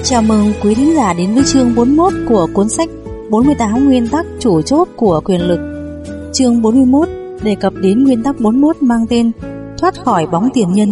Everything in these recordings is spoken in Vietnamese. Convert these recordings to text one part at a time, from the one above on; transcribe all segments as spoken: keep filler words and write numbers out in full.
Chào mừng quý thính giả đến với chương bốn mươi mốt của cuốn sách bốn mươi tám nguyên tắc chủ chốt của quyền lực. Chương bốn mươi mốt đề cập đến nguyên tắc bốn mươi mốt mang tên thoát khỏi bóng tiền nhân.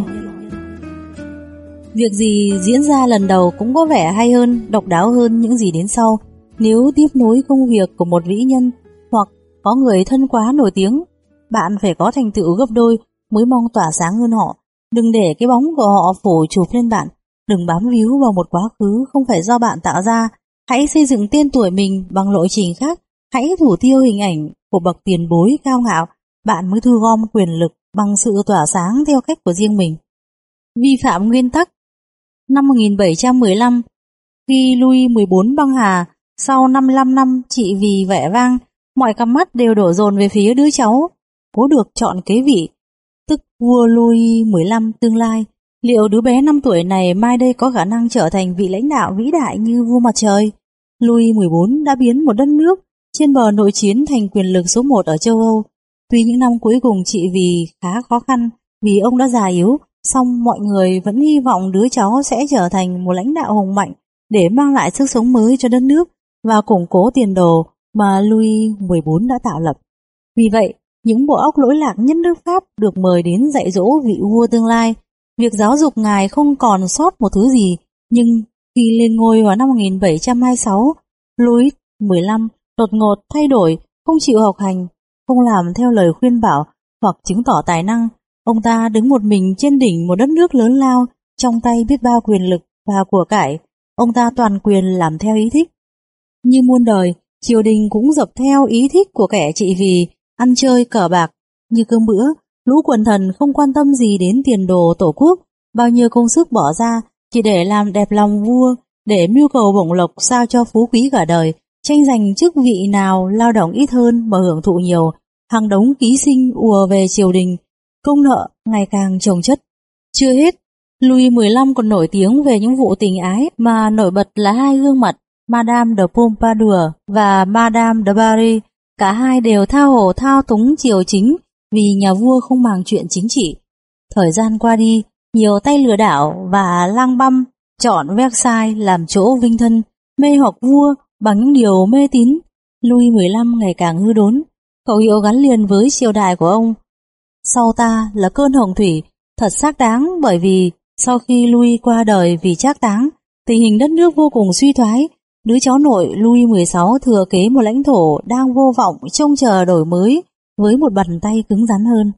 Việc gì diễn ra lần đầu cũng có vẻ hay hơn, độc đáo hơn những gì đến sau. Nếu tiếp nối công việc của một vĩ nhân hoặc có người thân quá nổi tiếng, bạn phải có thành tựu gấp đôi mới mong tỏa sáng hơn họ. Đừng để cái bóng của họ phủ chụp lên bạn. Đừng bám víu vào một quá khứ không phải do bạn tạo ra. Hãy xây dựng tên tuổi mình bằng lộ trình khác. Hãy thủ tiêu hình ảnh của bậc tiền bối cao ngạo. Bạn mới thu gom quyền lực bằng sự tỏa sáng theo cách của riêng mình. Vi phạm nguyên tắc. Năm một nghìn bảy trăm mười lăm, khi Louis mười bốn băng hà, sau năm mươi lăm năm trị vì vẻ vang, mọi cặp mắt đều đổ dồn về phía đứa cháu cố được chọn kế vị, tức vua Louis mười lăm tương lai. Liệu đứa bé năm tuổi này mai đây có khả năng trở thành vị lãnh đạo vĩ đại như vua mặt trời? Louis mười bốn đã biến một đất nước trên bờ nội chiến thành quyền lực số một ở châu Âu. Tuy những năm cuối cùng trị vì khá khó khăn vì ông đã già yếu, song mọi người vẫn hy vọng đứa cháu sẽ trở thành một lãnh đạo hùng mạnh để mang lại sức sống mới cho đất nước và củng cố tiền đồ mà Louis mười bốn đã tạo lập. Vì vậy, những bộ óc lỗi lạc nhất nước Pháp được mời đến dạy dỗ vị vua tương lai. Việc giáo dục ngài không còn sót một thứ gì, nhưng khi lên ngôi vào năm một nghìn bảy trăm hai mươi sáu, Louis mười lăm đột ngột thay đổi, không chịu học hành, không làm theo lời khuyên bảo hoặc chứng tỏ tài năng. Ông ta đứng một mình trên đỉnh một đất nước lớn lao, trong tay biết bao quyền lực và của cải. Ông ta toàn quyền làm theo ý thích. Như muôn đời, triều đình cũng dập theo ý thích của kẻ trị vì, ăn chơi cờ bạc như cơm bữa. Lũ quần thần không quan tâm gì đến tiền đồ tổ quốc, bao nhiêu công sức bỏ ra chỉ để làm đẹp lòng vua, để mưu cầu bổng lộc sao cho phú quý cả đời, tranh giành chức vị nào lao động ít hơn mà hưởng thụ nhiều. Hàng đống ký sinh ùa về triều đình, công nợ ngày càng chồng chất. Chưa hết, Louis mười lăm còn nổi tiếng về những vụ tình ái mà nổi bật là hai gương mặt Madame de Pompadour và Madame de Barry. Cả hai đều tha hồ thao túng triều chính vì nhà vua không màng chuyện chính trị. Thời gian qua đi, nhiều tay lừa đảo và lang băm chọn Versailles làm chỗ vinh thân, mê hoặc vua bằng những điều mê tín. Louis mười lăm ngày càng hư đốn. Khẩu hiệu gắn liền với triều đại của ông, sau ta là cơn hồng thủy, thật xác đáng, bởi vì sau khi Louis qua đời vì trác táng, tình hình đất nước vô cùng suy thoái. Đứa cháu nội Louis mười sáu thừa kế một lãnh thổ đang vô vọng trông chờ đổi mới với một bàn tay cứng rắn hơn.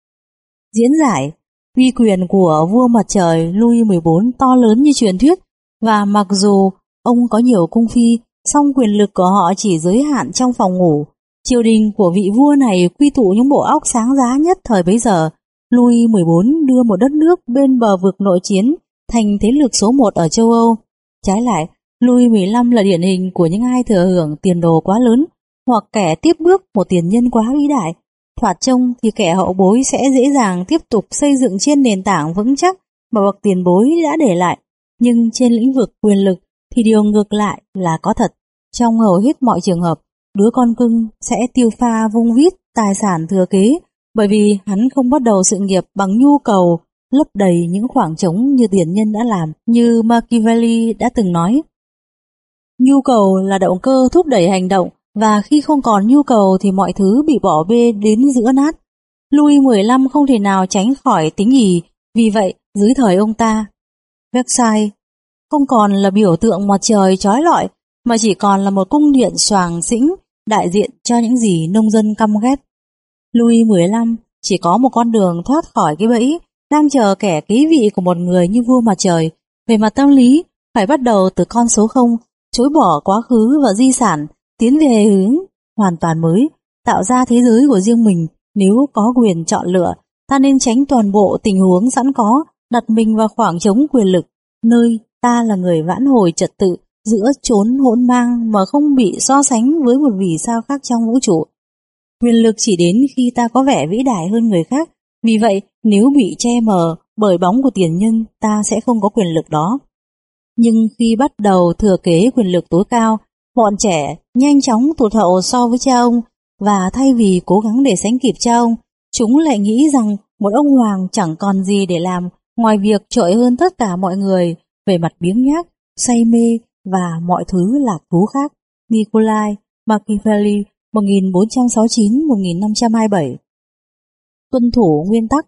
Diễn giải, uy quyền của vua mặt trời Louis mười bốn to lớn như truyền thuyết, và mặc dù ông có nhiều cung phi, song quyền lực của họ chỉ giới hạn trong phòng ngủ. Triều đình của vị vua này quy tụ những bộ óc sáng giá nhất thời bấy giờ. Louis mười bốn đưa một đất nước bên bờ vực nội chiến thành thế lực số một ở châu Âu. Trái lại, Louis mười lăm là điển hình của những ai thừa hưởng tiền đồ quá lớn hoặc kẻ tiếp bước một tiền nhân quá vĩ đại. Thoạt trông thì kẻ hậu bối sẽ dễ dàng tiếp tục xây dựng trên nền tảng vững chắc mà bậc tiền bối đã để lại. Nhưng trên lĩnh vực quyền lực thì điều ngược lại là có thật. Trong hầu hết mọi trường hợp, đứa con cưng sẽ tiêu pha vung vít tài sản thừa kế, bởi vì hắn không bắt đầu sự nghiệp bằng nhu cầu lấp đầy những khoảng trống như tiền nhân đã làm. Như Machiavelli đã từng nói, nhu cầu là động cơ thúc đẩy hành động, và khi không còn nhu cầu thì mọi thứ bị bỏ bê đến giữa nát. Louis mười lăm không thể nào tránh khỏi tính ỷ, vì vậy dưới thời ông ta, Versailles không còn là biểu tượng mặt trời chói lọi, mà chỉ còn là một cung điện xoàng xĩnh đại diện cho những gì nông dân căm ghét. Louis mười lăm chỉ có một con đường thoát khỏi cái bẫy đang chờ kẻ kế vị của một người như vua mặt trời. Về mặt tâm lý, phải bắt đầu từ con số không, chối bỏ quá khứ và di sản, tiến về hướng hoàn toàn mới, tạo ra thế giới của riêng mình. Nếu có quyền chọn lựa, ta nên tránh toàn bộ tình huống sẵn có, đặt mình vào khoảng trống quyền lực, nơi ta là người vãn hồi trật tự giữa chốn hỗn mang mà không bị so sánh với một vì sao khác trong vũ trụ. Quyền lực chỉ đến khi ta có vẻ vĩ đại hơn người khác, vì vậy nếu bị che mờ bởi bóng của tiền nhân, ta sẽ không có quyền lực đó. Nhưng khi bắt đầu thừa kế quyền lực tối cao, bọn trẻ nhanh chóng tụt hậu so với cha ông, và thay vì cố gắng để sánh kịp cha ông, chúng lại nghĩ rằng một ông hoàng chẳng còn gì để làm ngoài việc trội hơn tất cả mọi người về mặt biếng nhác, say mê và mọi thứ lạc thú khác. Nikolai Machiavelli một nghìn bốn trăm sáu mươi chín đến một nghìn năm trăm hai mươi bảy. Tuân thủ nguyên tắc.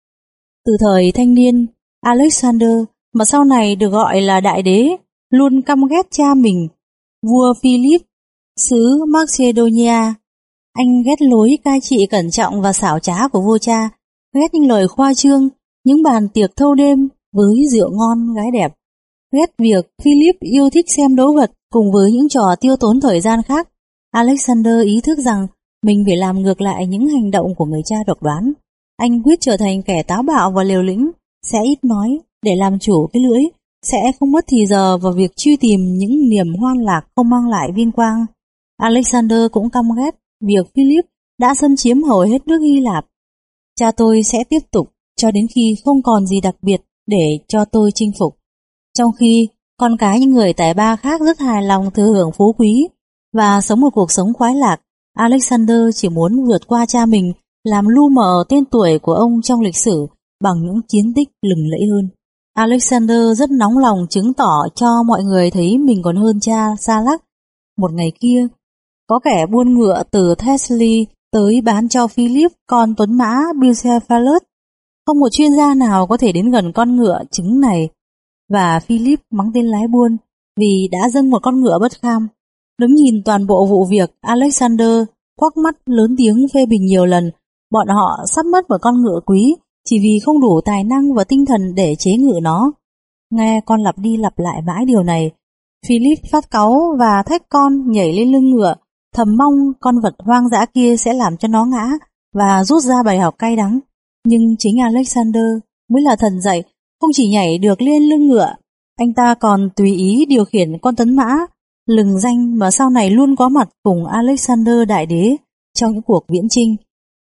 Từ thời thanh niên, Alexander, mà sau này được gọi là đại đế, luôn căm ghét cha mình, vua Philip, xứ Macedonia. Anh ghét lối cai trị cẩn trọng và xảo trá của vua cha, ghét những lời khoa trương, những bàn tiệc thâu đêm với rượu ngon gái đẹp, ghét việc Philip yêu thích xem đấu vật cùng với những trò tiêu tốn thời gian khác. Alexander ý thức rằng mình phải làm ngược lại những hành động của người cha độc đoán. Anh quyết trở thành kẻ táo bạo và liều lĩnh, sẽ ít nói để làm chủ cái lưỡi, sẽ không mất thì giờ vào việc truy tìm những niềm hoan lạc không mang lại vinh quang. Alexander cũng căm ghét việc Philip đã xâm chiếm hầu hết nước Hy Lạp. Cha tôi sẽ tiếp tục cho đến khi không còn gì đặc biệt để cho tôi chinh phục. Trong khi con cái những người tài ba khác rất hài lòng thừa hưởng phú quý và sống một cuộc sống khoái lạc, Alexander chỉ muốn vượt qua cha mình, làm lu mờ tên tuổi của ông trong lịch sử bằng những chiến tích lừng lẫy hơn. Alexander rất nóng lòng chứng tỏ cho mọi người thấy mình còn hơn cha Salak. Một ngày kia, có kẻ buôn ngựa từ Thessaly tới bán cho Philip con tuấn mã Bucephalus. Không một chuyên gia nào có thể đến gần con ngựa trứng này, và Philip mắng tên lái buôn vì đã dâng một con ngựa bất kham. Đứng nhìn toàn bộ vụ việc, Alexander quắc mắt lớn tiếng phê bình nhiều lần bọn họ sắp mất một con ngựa quý chỉ vì không đủ tài năng và tinh thần để chế ngự nó. Nghe con lặp đi lặp lại mãi điều này, Philip phát cáu và thách con nhảy lên lưng ngựa, thầm mong con vật hoang dã kia sẽ làm cho nó ngã và rút ra bài học cay đắng. Nhưng chính Alexander mới là thần dạy, không chỉ nhảy được lên lưng ngựa, anh ta còn tùy ý điều khiển con tấn mã lừng danh mà sau này luôn có mặt cùng Alexander đại đế trong những cuộc viễn chinh.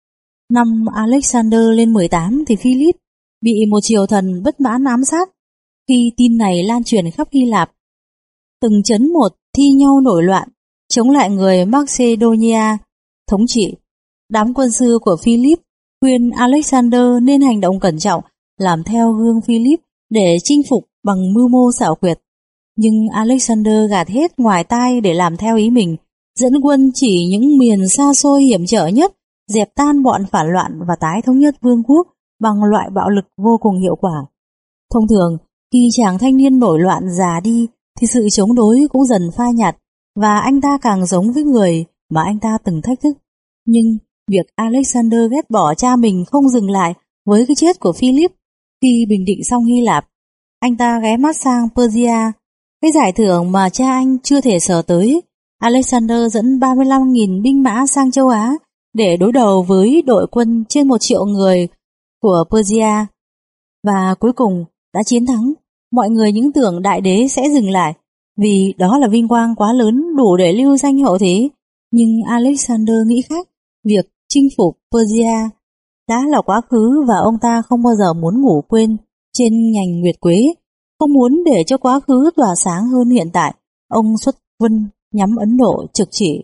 Năm Alexander lên mười tám thì Philip bị một triều thần bất mãn ám sát. Khi tin này lan truyền khắp Hy Lạp, từng chấn một thi nhau nổi loạn chống lại người Macedonia thống trị. Đám quân sư của Philip khuyên Alexander nên hành động cẩn trọng, làm theo gương Philip để chinh phục bằng mưu mô xảo quyệt. Nhưng Alexander gạt hết ngoài tai để làm theo ý mình, dẫn quân chỉ những miền xa xôi hiểm trở nhất, dẹp tan bọn phản loạn và tái thống nhất vương quốc bằng loại bạo lực vô cùng hiệu quả. Thông thường, khi chàng thanh niên nổi loạn già đi thì sự chống đối cũng dần phai nhạt và anh ta càng giống với người mà anh ta từng thách thức. Nhưng việc Alexander ghét bỏ cha mình không dừng lại với cái chết của Philip. Khi bình định xong Hy Lạp, anh ta ghé mắt sang Persia, cái giải thưởng mà cha anh chưa thể sờ tới. Alexander dẫn ba mươi lăm nghìn binh mã sang châu Á để đối đầu với đội quân trên một triệu người của Persia, và cuối cùng đã chiến thắng. Mọi người những tưởng đại đế sẽ dừng lại vì đó là vinh quang quá lớn đủ để lưu danh hậu thế. Nhưng Alexander nghĩ khác, việc chinh phục Persia đã là quá khứ và ông ta không bao giờ muốn ngủ quên trên nhành nguyệt quế, không muốn để cho quá khứ tỏa sáng hơn hiện tại. Ông xuất quân nhắm Ấn Độ trực chỉ.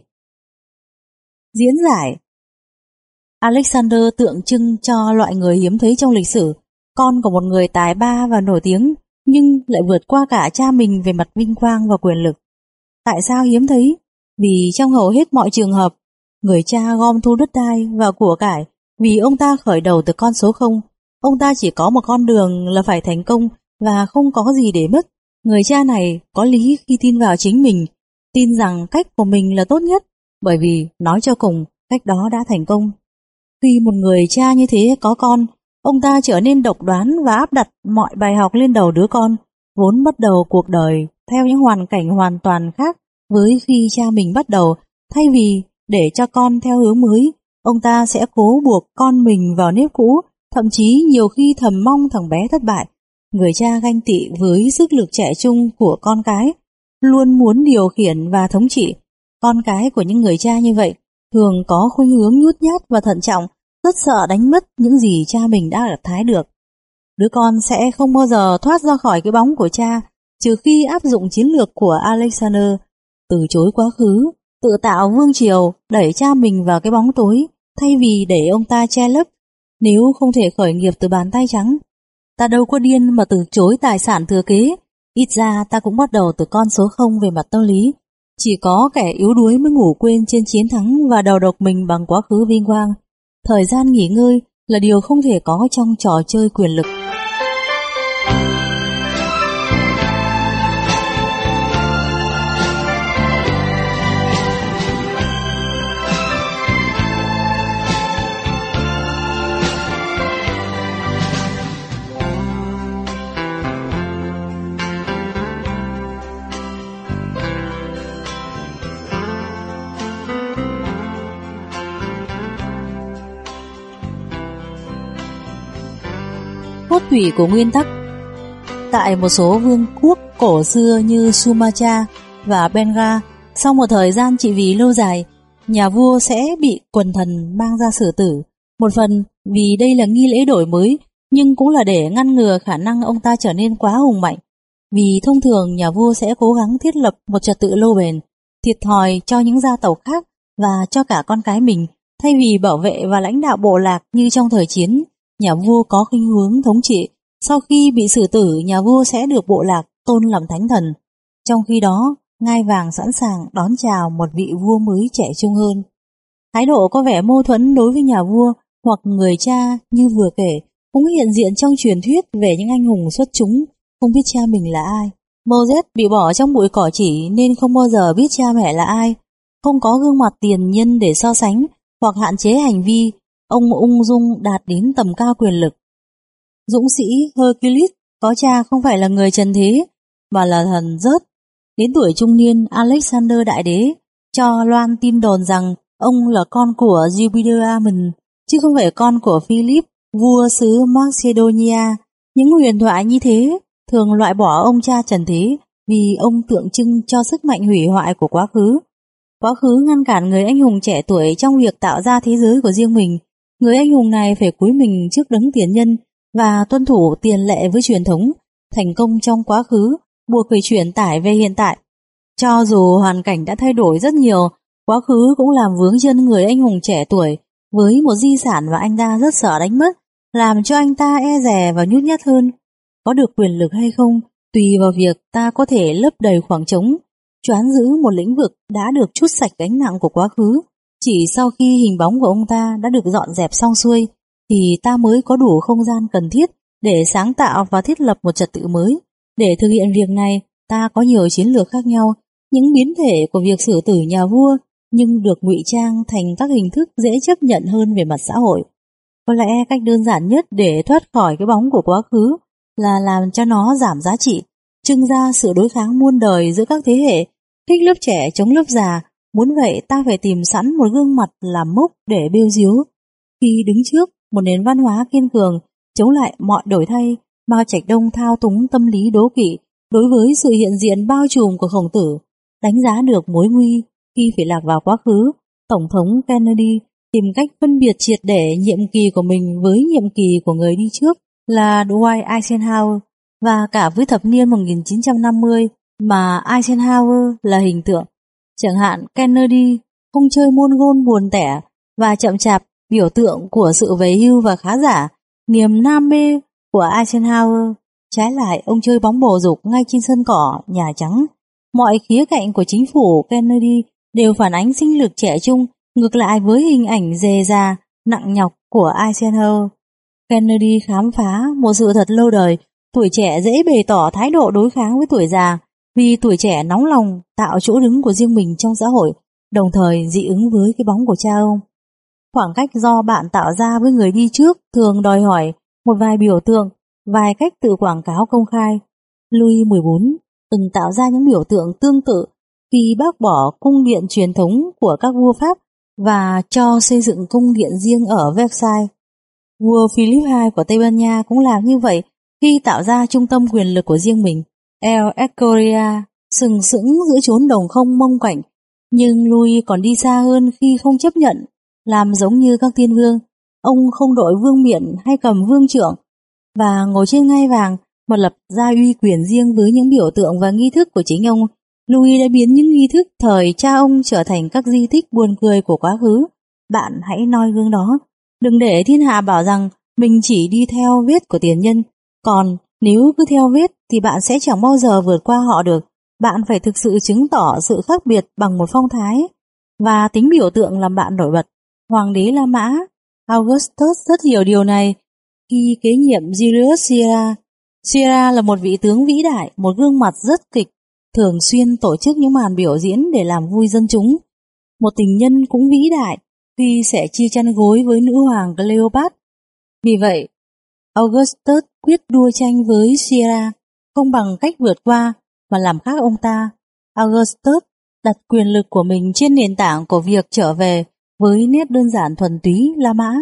Diễn giải. Alexander tượng trưng cho loại người hiếm thấy trong lịch sử, con của một người tài ba và nổi tiếng nhưng lại vượt qua cả cha mình về mặt vinh quang và quyền lực. Tại sao hiếm thấy? Vì trong hầu hết mọi trường hợp, người cha gom thu đất đai và của cải vì ông ta khởi đầu từ con số không. Ông ta chỉ có một con đường là phải thành công và không có gì để mất. Người cha này có lý khi tin vào chính mình, tin rằng cách của mình là tốt nhất, bởi vì nói cho cùng, cách đó đã thành công. Khi một người cha như thế có con, ông ta trở nên độc đoán và áp đặt mọi bài học lên đầu đứa con, vốn bắt đầu cuộc đời theo những hoàn cảnh hoàn toàn khác với khi cha mình bắt đầu. Thay vì để cho con theo hướng mới, ông ta sẽ cố buộc con mình vào nếp cũ, thậm chí nhiều khi thầm mong thằng bé thất bại. Người cha ganh tị với sức lực trẻ trung của con cái, luôn muốn điều khiển và thống trị. Con cái của những người cha như vậy thường có khuynh hướng nhút nhát và thận trọng, rất sợ đánh mất những gì cha mình đã gặt hái được. Đứa con sẽ không bao giờ thoát ra khỏi cái bóng của cha, trừ khi áp dụng chiến lược của Alexander, từ chối quá khứ, tự tạo vương triều, đẩy cha mình vào cái bóng tối, thay vì để ông ta che lấp. Nếu không thể khởi nghiệp từ bàn tay trắng, ta đâu có điên mà từ chối tài sản thừa kế. Ít ra ta cũng bắt đầu từ con số không về mặt tâm lý. Chỉ có kẻ yếu đuối mới ngủ quên trên chiến thắng và đầu độc mình bằng quá khứ vinh quang. Thời gian nghỉ ngơi là điều không thể có trong trò chơi quyền lực. Cốt tủy của nguyên tắc. Tại một số vương quốc cổ xưa như Sumatra và Bengal, sau một thời gian trị vì lâu dài, nhà vua sẽ bị quần thần mang ra xử tử. Một phần vì đây là nghi lễ đổi mới, nhưng cũng là để ngăn ngừa khả năng ông ta trở nên quá hùng mạnh. Vì thông thường nhà vua sẽ cố gắng thiết lập một trật tự lâu bền, thiệt thòi cho những gia tộc khác và cho cả con cái mình, thay vì bảo vệ và lãnh đạo bộ lạc như trong thời chiến. Nhà vua có khuynh hướng thống trị. Sau khi bị xử tử, nhà vua sẽ được bộ lạc tôn làm thánh thần. Trong khi đó, ngai vàng sẵn sàng đón chào một vị vua mới trẻ trung hơn. Thái độ có vẻ mâu thuẫn đối với nhà vua hoặc người cha như vừa kể cũng hiện diện trong truyền thuyết về những anh hùng xuất chúng không biết cha mình là ai. Moses bị bỏ trong bụi cỏ chỉ nên không bao giờ biết cha mẹ là ai. Không có gương mặt tiền nhân để so sánh hoặc hạn chế hành vi, ông ung dung đạt đến tầm cao quyền lực. Dũng sĩ Hercules có cha không phải là người trần thế, mà là thần Zeus. Đến tuổi trung niên, Alexander Đại Đế cho loan tin đồn rằng ông là con của Jupiter Ammon, chứ không phải con của Philip, vua xứ Macedonia. Những huyền thoại như thế thường loại bỏ ông cha trần thế vì ông tượng trưng cho sức mạnh hủy hoại của quá khứ. Quá khứ ngăn cản người anh hùng trẻ tuổi trong việc tạo ra thế giới của riêng mình. Người anh hùng này phải cúi mình trước đấng tiền nhân và tuân thủ tiền lệ với truyền thống. Thành công trong quá khứ buộc phải chuyển tải về hiện tại. Cho dù hoàn cảnh đã thay đổi rất nhiều, quá khứ cũng làm vướng chân người anh hùng trẻ tuổi với một di sản mà anh ta rất sợ đánh mất, làm cho anh ta e dè và nhút nhát hơn. Có được quyền lực hay không tùy vào việc ta có thể lấp đầy khoảng trống, choán giữ một lĩnh vực đã được trút sạch gánh nặng của quá khứ. Chỉ sau khi hình bóng của ông ta đã được dọn dẹp xong xuôi thì ta mới có đủ không gian cần thiết để sáng tạo và thiết lập một trật tự mới. Để thực hiện việc này, ta có nhiều chiến lược khác nhau, những biến thể của việc xử tử nhà vua nhưng được ngụy trang thành các hình thức dễ chấp nhận hơn về mặt xã hội. Có lẽ cách đơn giản nhất để thoát khỏi cái bóng của quá khứ là làm cho nó giảm giá trị, trưng ra sự đối kháng muôn đời giữa các thế hệ, khích lớp trẻ chống lớp già. Muốn vậy ta phải tìm sẵn một gương mặt làm mốc để bêu diếu. Khi đứng trước một nền văn hóa kiên cường, chống lại mọi đổi thay, Mao Trạch Đông thao túng tâm lý đố kỵ đối với sự hiện diện bao trùm của Khổng Tử, đánh giá được mối nguy khi phải lạc vào quá khứ. Tổng thống Kennedy tìm cách phân biệt triệt để nhiệm kỳ của mình với nhiệm kỳ của người đi trước là Dwight Eisenhower, và cả với thập niên một nghìn chín trăm năm mươi mà Eisenhower là hình tượng. Chẳng hạn Kennedy không chơi môn gôn buồn tẻ và chậm chạp, biểu tượng của sự về hưu và khá giả, niềm nam mê của Eisenhower. Trái lại, ông chơi bóng bầu dục ngay trên sân cỏ Nhà Trắng. Mọi khía cạnh của chính phủ Kennedy đều phản ánh sinh lực trẻ trung, ngược lại với hình ảnh dè dà, nặng nhọc của Eisenhower. Kennedy khám phá một sự thật lâu đời: tuổi trẻ dễ bày tỏ thái độ đối kháng với tuổi già, vì tuổi trẻ nóng lòng tạo chỗ đứng của riêng mình trong xã hội, đồng thời dị ứng với cái bóng của cha ông. Khoảng cách do bạn tạo ra với người đi trước thường đòi hỏi một vài biểu tượng, vài cách tự quảng cáo công khai. Louis mười bốn từng tạo ra những biểu tượng tương tự khi bác bỏ cung điện truyền thống của các vua Pháp và cho xây dựng cung điện riêng ở Versailles. Vua Philip hai của Tây Ban Nha cũng làm như vậy khi tạo ra trung tâm quyền lực của riêng mình, El Escorial, sừng sững giữa chốn đồng không mông cảnh. Nhưng Louis còn đi xa hơn khi không chấp nhận làm giống như các tiên vương. Ông không đội vương miện hay cầm vương trượng và ngồi trên ngai vàng mà lập ra uy quyền riêng với những biểu tượng và nghi thức của chính ông. Louis đã biến những nghi thức thời cha ông trở thành các di tích buồn cười của quá khứ. Bạn hãy noi gương đó. Đừng để thiên hạ bảo rằng mình chỉ đi theo vết của tiền nhân. Còn Nếu cứ theo vết thì bạn sẽ chẳng bao giờ vượt qua họ được. Bạn phải thực sự chứng tỏ sự khác biệt bằng một phong thái và tính biểu tượng làm bạn nổi bật. Hoàng đế La Mã Augustus rất hiểu điều này khi kế nhiệm Julius Caesar. Caesar là một vị tướng vĩ đại, một gương mặt rất kịch, thường xuyên tổ chức những màn biểu diễn để làm vui dân chúng. Một tình nhân cũng vĩ đại khi sẽ chia chăn gối với nữ hoàng Cleopatra. Vì vậy, Augustus quyết đua tranh với Caesar, không bằng cách vượt qua mà làm khác ông ta. Augustus đặt quyền lực của mình trên nền tảng của việc trở về với nét đơn giản thuần túy La Mã,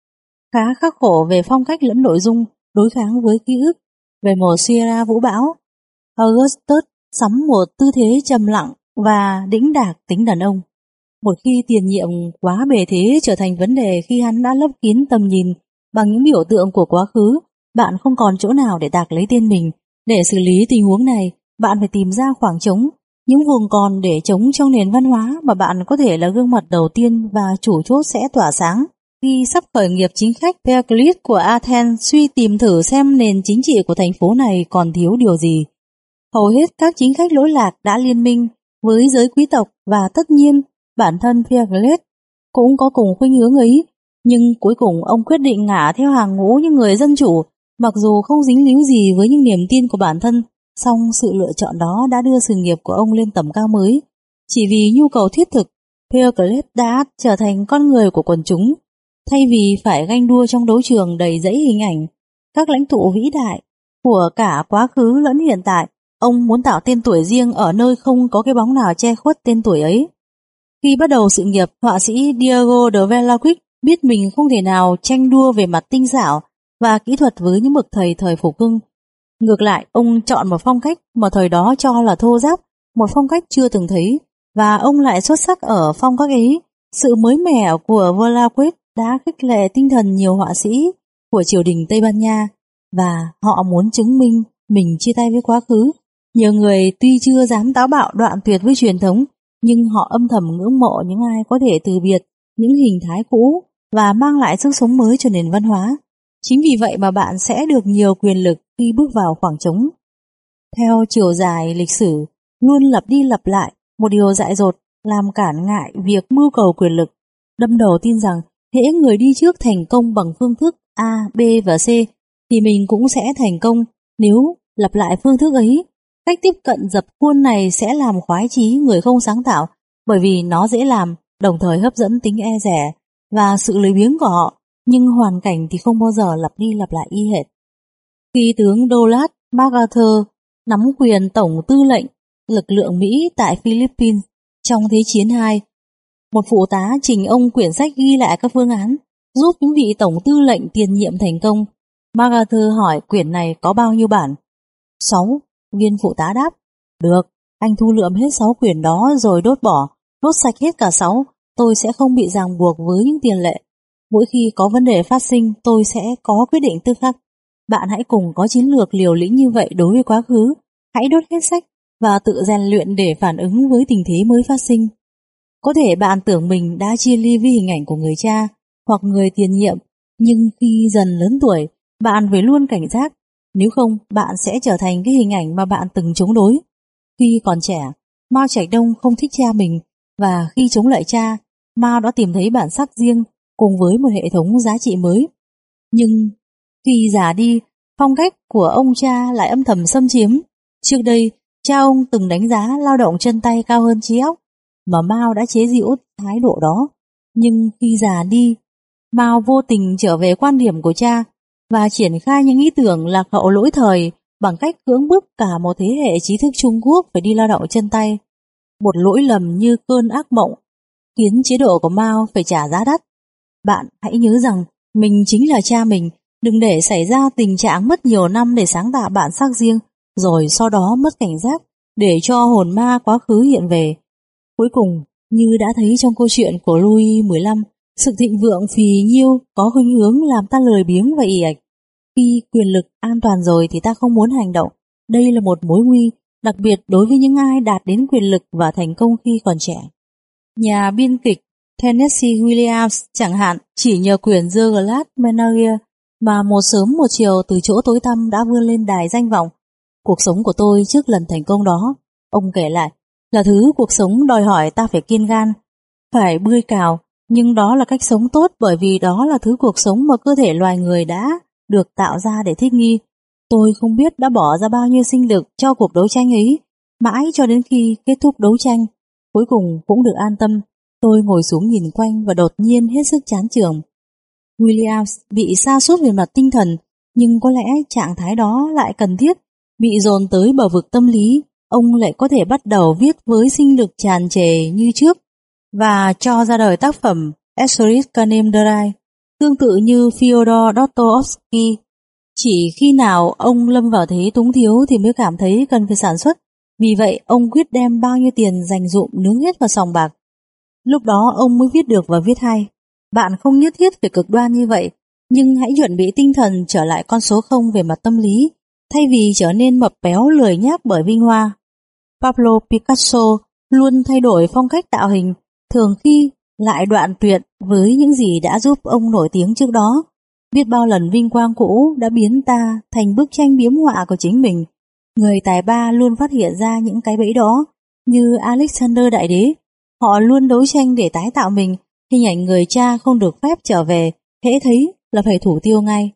khá khắc khổ về phong cách lẫn nội dung, đối kháng với ký ức về một Caesar vũ bão. Augustus sắm một tư thế trầm lặng và đĩnh đạc tính đàn ông. Một khi tiền nhiệm quá bề thế trở thành vấn đề khi hắn đã lấp kín tầm nhìn bằng những biểu tượng của quá khứ, bạn không còn chỗ nào để tạc lấy tên mình. Để xử lý tình huống này, bạn phải tìm ra khoảng trống, những vùng còn để trống trong nền văn hóa mà bạn có thể là gương mặt đầu tiên và chủ chốt sẽ tỏa sáng. Khi sắp khởi nghiệp, chính khách Pericles của Athens suy tìm thử xem nền chính trị của thành phố này còn thiếu điều gì. Hầu hết các chính khách lỗi lạc đã liên minh với giới quý tộc và tất nhiên bản thân Pericles cũng có cùng khuynh hướng ấy, nhưng cuối cùng ông quyết định ngả theo hàng ngũ những người dân chủ, mặc dù không dính líu gì với những niềm tin của bản thân. Song sự lựa chọn đó đã đưa sự nghiệp của ông lên tầm cao mới. Chỉ vì nhu cầu thiết thực, Pericles đã trở thành con người của quần chúng. Thay vì phải ganh đua trong đấu trường đầy dẫy hình ảnh các lãnh tụ vĩ đại của cả quá khứ lẫn hiện tại, ông muốn tạo tên tuổi riêng ở nơi không có cái bóng nào che khuất tên tuổi ấy. Khi bắt đầu sự nghiệp, họa sĩ Diego de Velázquez biết mình không thể nào tranh đua về mặt tinh xảo và kỹ thuật với những bậc thầy thời Phục Hưng. Ngược lại, ông chọn một phong cách mà thời đó cho là thô ráp, một phong cách chưa từng thấy, và ông lại xuất sắc ở phong cách ấy. Sự mới mẻ của Velázquez đã khích lệ tinh thần nhiều họa sĩ của triều đình Tây Ban Nha, và họ muốn chứng minh mình chia tay với quá khứ. Nhiều người tuy chưa dám táo bạo đoạn tuyệt với truyền thống, nhưng họ âm thầm ngưỡng mộ những ai có thể từ biệt những hình thái cũ và mang lại sức sống mới cho nền văn hóa. Chính vì vậy mà bạn sẽ được nhiều quyền lực khi bước vào khoảng trống. Theo chiều dài lịch sử, luôn lặp đi lặp lại một điều dại dột làm cản ngại việc mưu cầu quyền lực. Đâm đầu tin rằng hễ người đi trước thành công bằng phương thức A, B và C thì mình cũng sẽ thành công nếu lặp lại phương thức ấy. Cách tiếp cận dập khuôn này sẽ làm khoái chí người không sáng tạo, bởi vì nó dễ làm, đồng thời hấp dẫn tính e dè và sự lười biếng của họ, nhưng hoàn cảnh thì không bao giờ lặp đi lặp lại y hệt. Khi tướng Douglas MacArthur nắm quyền tổng tư lệnh lực lượng Mỹ tại Philippines trong Thế chiến hai, một phụ tá trình ông quyển sách ghi lại các phương án giúp những vị tổng tư lệnh tiền nhiệm thành công. MacArthur hỏi quyển này có bao nhiêu bản? Sáu, viên phụ tá đáp. Được, anh thu lượm hết sáu quyển đó rồi đốt bỏ, đốt sạch hết cả sáu, tôi sẽ không bị ràng buộc với những tiền lệ. Mỗi khi có vấn đề phát sinh, tôi sẽ có quyết định tức khắc. Bạn hãy cùng có chiến lược liều lĩnh như vậy đối với quá khứ. Hãy đốt hết sách và tự rèn luyện để phản ứng với tình thế mới phát sinh. Có thể bạn tưởng mình đã chia ly với hình ảnh của người cha hoặc người tiền nhiệm, nhưng khi dần lớn tuổi, bạn phải luôn cảnh giác. Nếu không, bạn sẽ trở thành cái hình ảnh mà bạn từng chống đối. Khi còn trẻ, Mao Trạch Đông không thích cha mình, và khi chống lại cha, Mao đã tìm thấy bản sắc riêng cùng với một hệ thống giá trị mới. Nhưng khi già đi, phong cách của ông cha lại âm thầm xâm chiếm. Trước đây, cha ông từng đánh giá lao động chân tay cao hơn trí óc, mà Mao đã chế giễu thái độ đó. Nhưng khi già đi, Mao vô tình trở về quan điểm của cha và triển khai những ý tưởng lạc hậu lỗi thời bằng cách cưỡng bức cả một thế hệ trí thức Trung Quốc phải đi lao động chân tay. Một lỗi lầm như cơn ác mộng khiến chế độ của Mao phải trả giá đắt. Bạn hãy nhớ rằng mình chính là cha mình, đừng để xảy ra tình trạng mất nhiều năm để sáng tạo bản sắc riêng, rồi sau đó mất cảnh giác để cho hồn ma quá khứ hiện về. Cuối cùng, như đã thấy trong câu chuyện của Louis mười lăm, sự thịnh vượng phì nhiêu có khuynh hướng làm ta lười biếng và ì ạch. Khi quyền lực an toàn rồi thì ta không muốn hành động. Đây là một mối nguy, đặc biệt đối với những ai đạt đến quyền lực và thành công khi còn trẻ. Nhà biên kịch Tennessee Williams chẳng hạn, chỉ nhờ quyển The Glass Menagerie mà một sớm một chiều từ chỗ tối tăm đã vươn lên đài danh vọng. Cuộc sống của tôi trước lần thành công đó, ông kể lại, là thứ cuộc sống đòi hỏi ta phải kiên gan, phải bươi cào, nhưng đó là cách sống tốt bởi vì đó là thứ cuộc sống mà cơ thể loài người đã được tạo ra để thích nghi. Tôi không biết đã bỏ ra bao nhiêu sinh lực cho cuộc đấu tranh ấy, mãi cho đến khi kết thúc đấu tranh, cuối cùng cũng được an tâm. Tôi ngồi xuống nhìn quanh và đột nhiên hết sức chán chường. Williams bị sa sút về mặt tinh thần, nhưng có lẽ trạng thái đó lại cần thiết. Bị dồn tới bờ vực tâm lý, ông lại có thể bắt đầu viết với sinh lực tràn trề như trước và cho ra đời tác phẩm Esoris Canem Dry, tương tự như Fyodor Dostoevsky. Chỉ khi nào ông lâm vào thế túng thiếu thì mới cảm thấy cần phải sản xuất. Vì vậy ông quyết đem bao nhiêu tiền dành dụm nướng hết vào sòng bạc. Lúc đó ông mới viết được và viết hay. Bạn không nhất thiết phải cực đoan như vậy, nhưng hãy chuẩn bị tinh thần trở lại con số không về mặt tâm lý, thay vì trở nên mập béo lười nhác bởi vinh hoa. Pablo Picasso luôn thay đổi phong cách tạo hình, thường khi lại đoạn tuyệt với những gì đã giúp ông nổi tiếng trước đó. Biết bao lần vinh quang cũ đã biến ta thành bức tranh biếm họa của chính mình. Người tài ba luôn phát hiện ra những cái bẫy đó, như Alexander Đại Đế. Họ luôn đấu tranh để tái tạo mình, hình ảnh người cha không được phép trở về, hễ thấy là phải thủ tiêu ngay.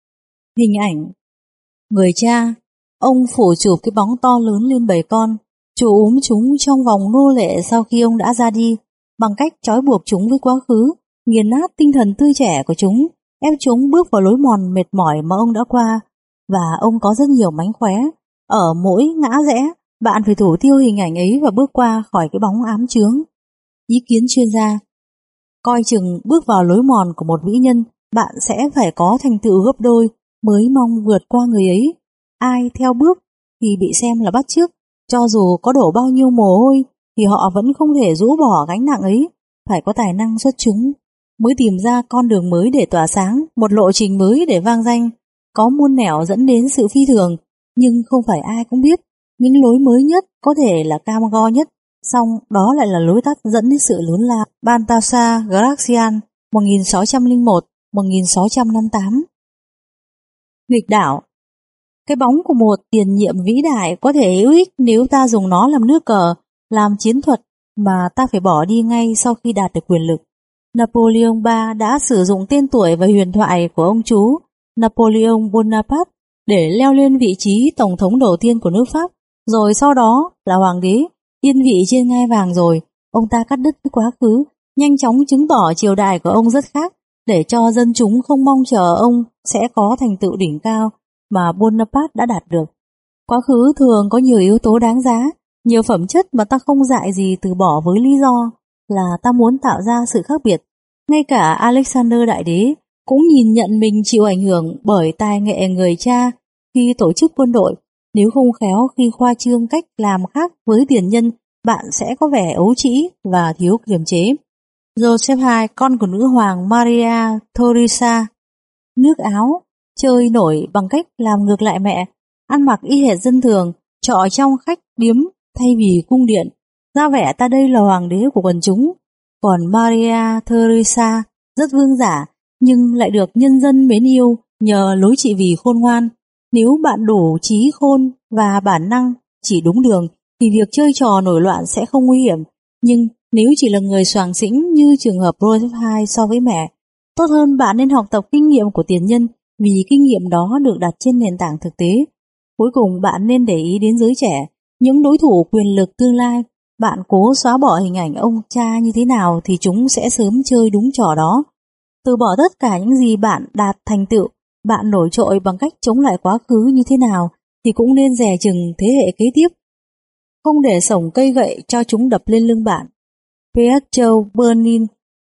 Hình ảnh người cha, ông phủ chụp cái bóng to lớn lên bầy con, chủ úm chúng trong vòng nô lệ sau khi ông đã ra đi, bằng cách trói buộc chúng với quá khứ, nghiền nát tinh thần tươi trẻ của chúng, ép chúng bước vào lối mòn mệt mỏi mà ông đã qua. Và ông có rất nhiều mánh khóe. Ở mỗi ngã rẽ, bạn phải thủ tiêu hình ảnh ấy và bước qua khỏi cái bóng ám chướng. Ý kiến chuyên gia: coi chừng bước vào lối mòn của một vĩ nhân, bạn sẽ phải có thành tựu gấp đôi mới mong vượt qua người ấy. Ai theo bước thì bị xem là bắt chước, cho dù có đổ bao nhiêu mồ hôi thì họ vẫn không thể rũ bỏ gánh nặng ấy. Phải có tài năng xuất chúng mới tìm ra con đường mới để tỏa sáng, một lộ trình mới để vang danh. Có muôn nẻo dẫn đến sự phi thường, nhưng không phải ai cũng biết. Những lối mới nhất có thể là cam go nhất, song đó lại là lối tắt dẫn đến sự lớn lao. Baltasar Gracian, một nghìn sáu trăm lẻ một đến một nghìn sáu trăm năm mươi tám. Nghịch đảo. Cái bóng của một tiền nhiệm vĩ đại có thể hữu ích nếu ta dùng nó làm nước cờ, làm chiến thuật mà ta phải bỏ đi ngay sau khi đạt được quyền lực. Napoleon đệ tam đã sử dụng tên tuổi và huyền thoại của ông chú Napoleon Bonaparte để leo lên vị trí tổng thống đầu tiên của nước Pháp, rồi sau đó là hoàng đế, yên vị trên ngai vàng. Rồi ông ta cắt đứt với quá khứ, nhanh chóng chứng tỏ triều đại của ông rất khác, để cho dân chúng không mong chờ ông sẽ có thành tựu đỉnh cao mà Bonaparte đã đạt được. Quá khứ thường có nhiều yếu tố đáng giá, nhiều phẩm chất mà ta không dại gì từ bỏ với lý do là ta muốn tạo ra sự khác biệt. Ngay cả Alexander Đại Đế cũng nhìn nhận mình chịu ảnh hưởng bởi tài nghệ người cha khi tổ chức quân đội. Nếu không khéo khi khoa trương cách làm khác với tiền nhân, bạn sẽ có vẻ ấu trĩ và thiếu kiềm chế. Joseph đệ nhị, con của nữ hoàng Maria Theresa, nước Áo, chơi nổi bằng cách làm ngược lại mẹ, ăn mặc y hệt dân thường, trọ trong khách điếm thay vì cung điện, ra vẻ ta đây là hoàng đế của quần chúng. Còn Maria Theresa rất vương giả, nhưng lại được nhân dân mến yêu nhờ lối trị vì khôn ngoan. Nếu bạn đủ trí khôn và bản năng chỉ đúng đường thì việc chơi trò nổi loạn sẽ không nguy hiểm. Nhưng nếu chỉ là người soàng xĩnh như trường hợp Joseph đệ nhị so với mẹ, tốt hơn bạn nên học tập kinh nghiệm của tiền nhân, vì kinh nghiệm đó được đặt trên nền tảng thực tế. Cuối cùng bạn nên để ý đến giới trẻ, những đối thủ quyền lực tương lai. Bạn cố xóa bỏ hình ảnh ông cha như thế nào thì chúng sẽ sớm chơi đúng trò đó. Từ bỏ tất cả những gì bạn đạt thành tựu, bạn nổi trội bằng cách chống lại quá khứ như thế nào thì cũng nên dè chừng thế hệ kế tiếp. Không để sổng cây gậy cho chúng đập lên lưng bạn. Pietro Bernini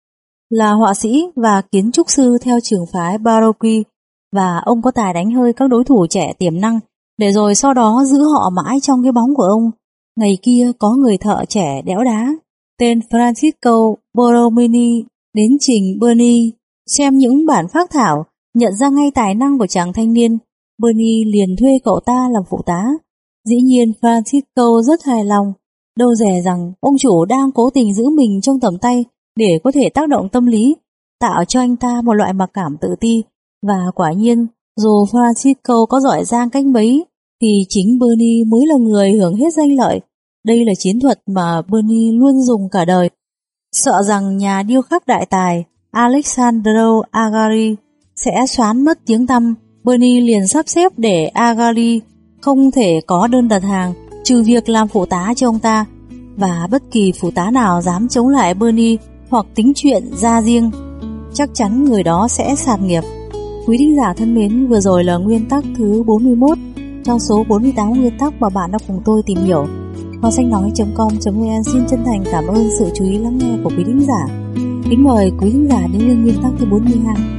là họa sĩ và kiến trúc sư theo trường phái Baroque, và ông có tài đánh hơi các đối thủ trẻ tiềm năng để rồi sau đó giữ họ mãi trong cái bóng của ông. Ngày kia có người thợ trẻ đẽo đá tên Francisco Borromini đến trình Bernie xem những bản phác thảo, nhận ra ngay tài năng của chàng thanh niên. Bernie liền thuê cậu ta làm phụ tá. Dĩ nhiên Francisco rất hài lòng, đâu dè rằng ông chủ đang cố tình giữ mình trong tầm tay để có thể tác động tâm lý, tạo cho anh ta một loại mặc cảm tự ti Và quả nhiên, dù Francisco có giỏi giang cách mấy, thì chính Bernie mới là người hưởng hết danh lợi. Đây là chiến thuật mà Bernie luôn dùng cả đời. Sợ rằng nhà điêu khắc đại tài Alexandro Agari sẽ xoán mất tiếng tăm, Bernie liền sắp xếp để Agari không thể có đơn đặt hàng, trừ việc làm phụ tá cho ông ta. Và bất kỳ phụ tá nào dám chống lại Bernie hoặc tính chuyện ra riêng, chắc chắn người đó sẽ sạt nghiệp. Quý thính giả thân mến, vừa rồi là nguyên tắc thứ bốn mươi mốt trong số bốn mươi tám nguyên tắc mà bạn đã cùng tôi tìm hiểu. Kho sách nói chấm com chấm vn xin chân thành cảm ơn sự chú ý lắng nghe của quý thính giả. Kính mời quý thính giả đến với nguyên tắc thứ bốn mươi hai.